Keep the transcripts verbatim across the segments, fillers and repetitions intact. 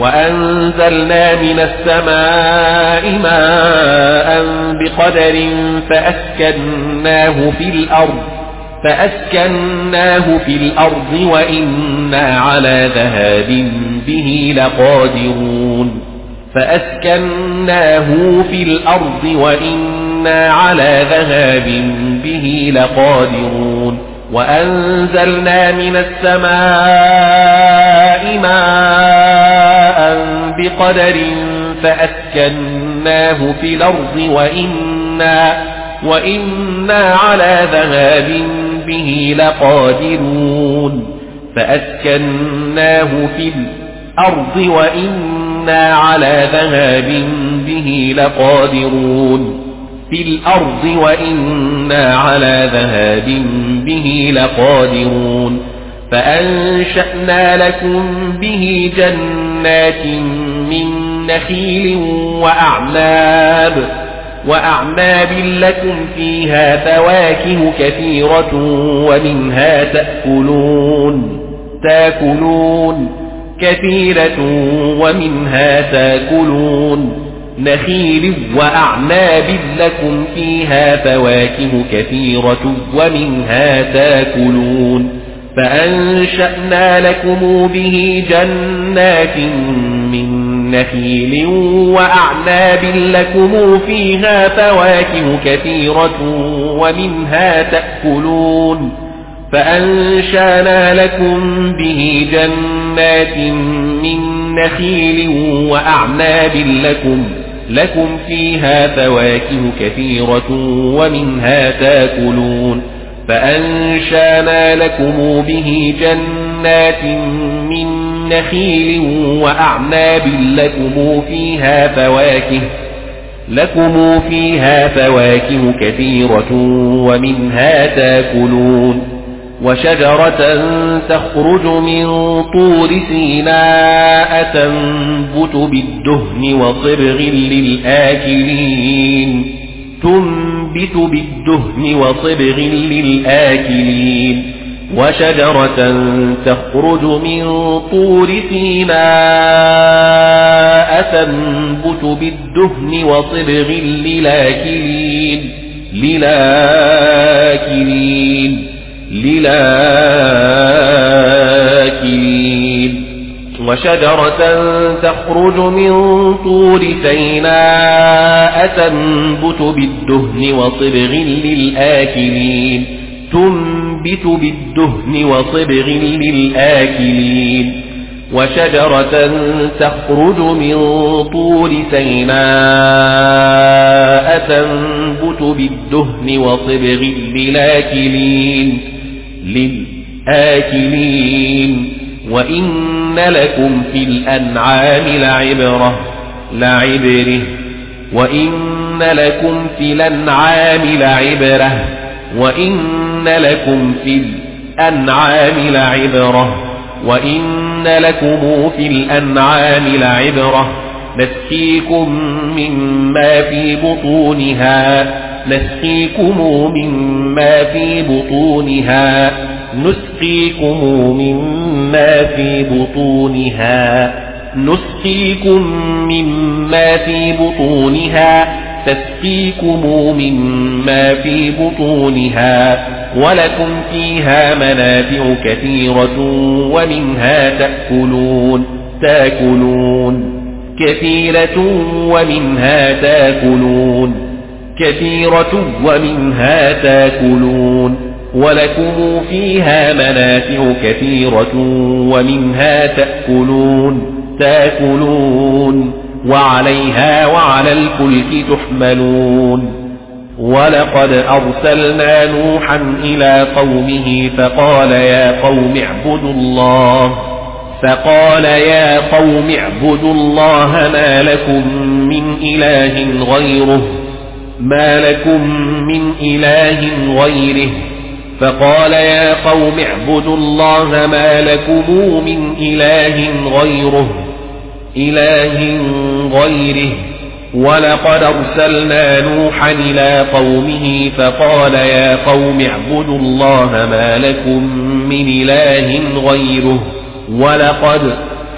وأنزلنا من السماء ماء بقدر فأسكناه في الأرض فأسكناه في الأرض وإنا على ذهاب به لقادرون فأسكناه في الأرض وإنا على ذهاب به لقادرون وأنزلنا من السماء ماء بقدر فأسكناه في الأرض وإنا, وإنا على ذهاب به لقادرون فأسكناه في الأرض وإنا على ذهاب به لقادرون في الأرض وإنا على ذهاب به لقادرون فأنشأنا لكم به جنات من نخيل وأعناب وأعناب لكم فيها فواكه كثيرة ومنها تأكلون تاكلون كثيرة ومنها تاكلون نخيل وأعناب لكم فيها فواكه كثيرة ومنها تاكلون فأنشأنا لكم به جنات من نخيل وأعناب لكم فيها فواكه كثيرة ومنها تأكلون فأنشأنا لكم به جنات من نخيل وأعناب لكم لكم فيها فواكه كثيرة ومنها تاكلون فأنشأنا لكم به جنات من نخيل وأعناب لكم فيها فواكه لكم فيها فواكه كثيرة ومنها تاكلون وشجرة تخرج من طور سيناء تنبت بالدهن وصبغ للآكلين تنبت بالدهن وصبغ للآكلين وشجرة تخرج من طور سيناء تنبت بالدهن وصبغ للآكلين للآكلين للآكلين وشجرة تخرج من طور سيناء تنبت بالدهن وصبغ للآكلين تنبت بالدهن وصبغ للآكلين وشجرة تخرج من طور سيناء تنبت بالدهن وصبغ للآكلين للآكلين وإن لكم في الأنعام لعبرة لعبره وإن لكم في الأنعام لعبرة وإن لكم في الأنعام لعبرة وإن لكم في الأنعام لعبرة نسقيكم مما في بطونها نسقيكم مما في بطونها نسقيكم مما في بطونها نسقيكم مما في بطونها تسقيكم مما في بطونها ولكم فيها منافع كثيرة ومنها تأكلون تاكلون كثيرة ومنها تاكلون كثيرة ومنها تاكلون ولكم فيها منافع كثيرة ومنها تأكلون تاكلون وعليها وعلى الفلك تحملون ولقد أرسلنا نوحا إلى قومه فقال يا قوم اعبدوا الله فقال يا قوم اعبدوا الله ما لكم من إله غيره ما لكم من إله غيره فقال يا قوم اعبدوا الله ما لكم من إله غيره إله غيره ولقد أرسلنا نوحا إلى قومه فقال يا قوم اعبدوا الله ما لكم من إله غيره ولقد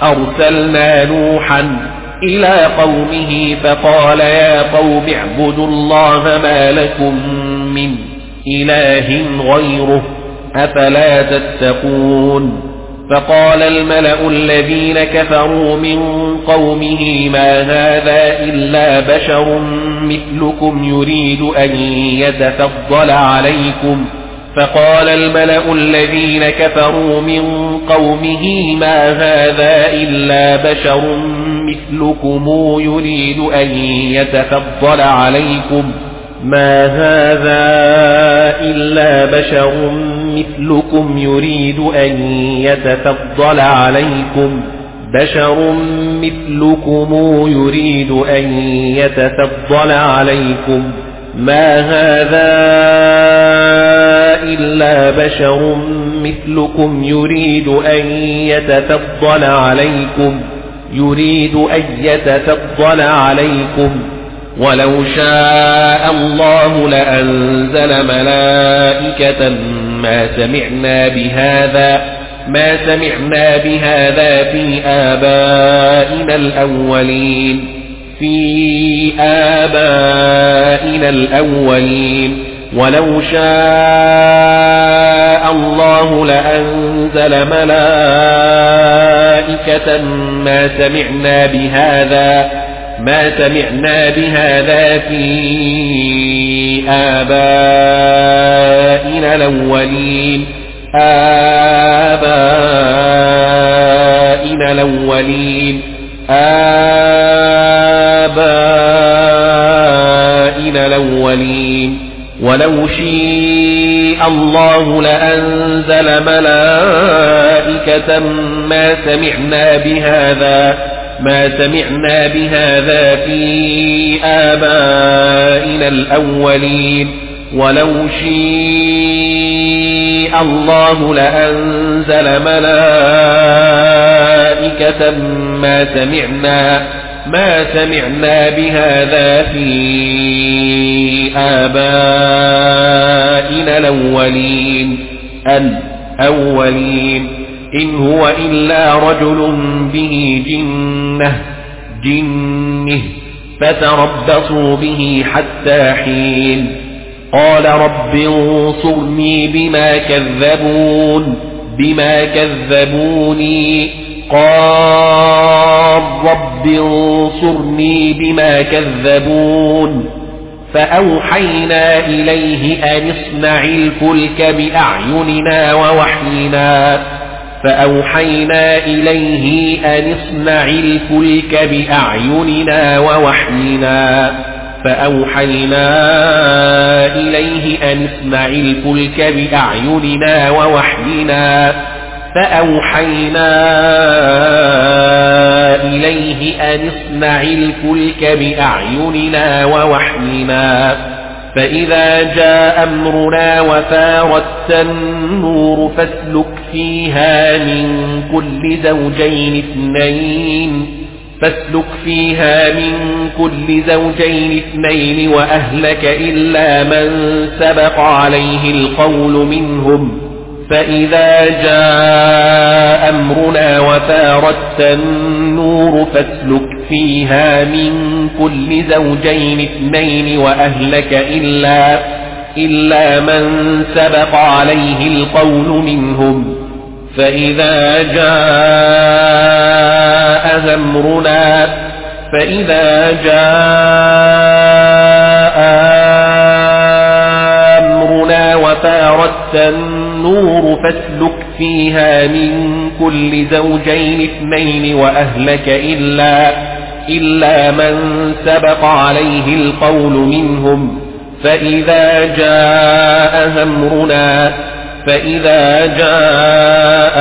أرسلنا نوحا إلى قومه فقال يا قوم اعبدوا الله ما لكم من إله غيره أفلا تتقون فقال الملأ الذين كفروا من قومه ما هذا إلا بشر مثلكم يريد أن يتفضل عليكم فقال الملأ الذين كفروا من قومه ما هذا إلا بشر مثلكم يريد أن يتفضل عليكم ما هذا إلا بشر مثلكم يريد أن يتفضل عليكم بشر مثلكم يريد أن يتفضل عليكم ما هذا إلا بشر مثلكم يريد أن يتفضل عليكم يريد أن يتفضل عليكم ولو شاء الله لأنزل ملائكة ما سمعنا بهذا ما سمعنا بهذا في آبائنا الأولين في آبائنا الأولين ولو شاء الله لأنزل ملائكة ما سمعنا بهذا ما سمعنا بهذا في آبائنا الأولين آبائنا الأولين آبائنا الأولين ولو شاء الله لأنزل ملائكة ما سمعنا بهذا ما سمعنا بهذا في آبائنا الأولين ولو شاء الله لأنزل ملائكة ما سمعنا ما سمعنا بهذا في آبائنا الأولين الأولين إن هو إلا رجل به جنة جنه فتربصوا به حتى حين قال رب انصرني بما كذبون بما كذبوني قال رب انصرني بما كذبون فأوحينا إليه أن اصنع الفلك بأعيننا ووحينا فأوحينا إليه أن اصنع الفلك بأعيننا ووحينا فأوحينا إليه أن اصنع الفلك بأعيننا ووحينا فأوحينا إليه أن اصنع الفلك بأعيننا ووحينا فإذا جاء أمرنا وفارت النور فاسلك فيها من كل زوجين اثنين فاسلك فيها من كل زوجين اثنين وأهلك إلا من سبق عليه القول منهم فإذا جاء أمرنا وفارت النور فاسلك فيها من كل زوجين اثنين وأهلك إلا إلا من سبق عليه القول منهم فإذا جاء أمرنا فإذا جاء أمرنا وفارت النور فاسلك فيها من كل زوجين اثنين وأهلك إلا إلا من سبق عليه القول منهم فإذا جاء أمرنا فإذا جاء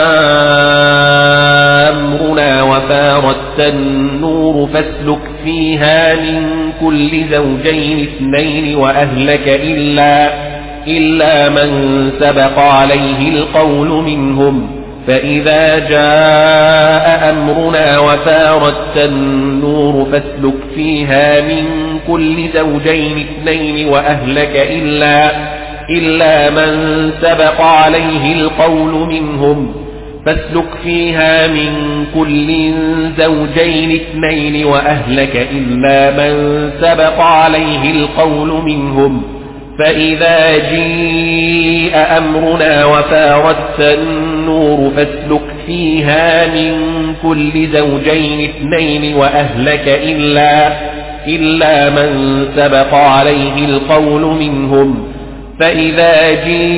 أمرنا وفارت النور فاسلك فيها من كل زوجين اثنين وأهلك إلا إلا من سبق عليه القول منهم فإذا جاء أمرنا وفارت النور فاسلك فيها من كل زوجين اثنين وأهلك إلا إلا من سبق عليه القول منهم فاسلك فيها من كل زوجين اثنين وأهلك إلا من سبق عليه القول منهم فإذا جيء أمرنا وفاردت النور فاسلك فيها من كل زوجين اثنين وأهلك إلا, إلا من سبق عليه القول منهم فإذا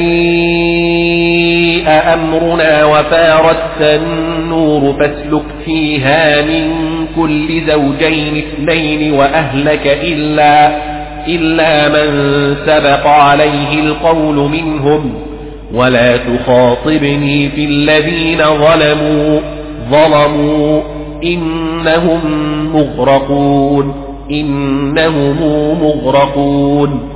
جيء أمرنا وفاردت النور فاسلك فيها من كل زوجين اثنين وأهلك إلا, إلا من سبق عليه القول منهم ولا تخاطبني في الذين ظلموا ظلموا إنهم مغرقون إنهم مغرقون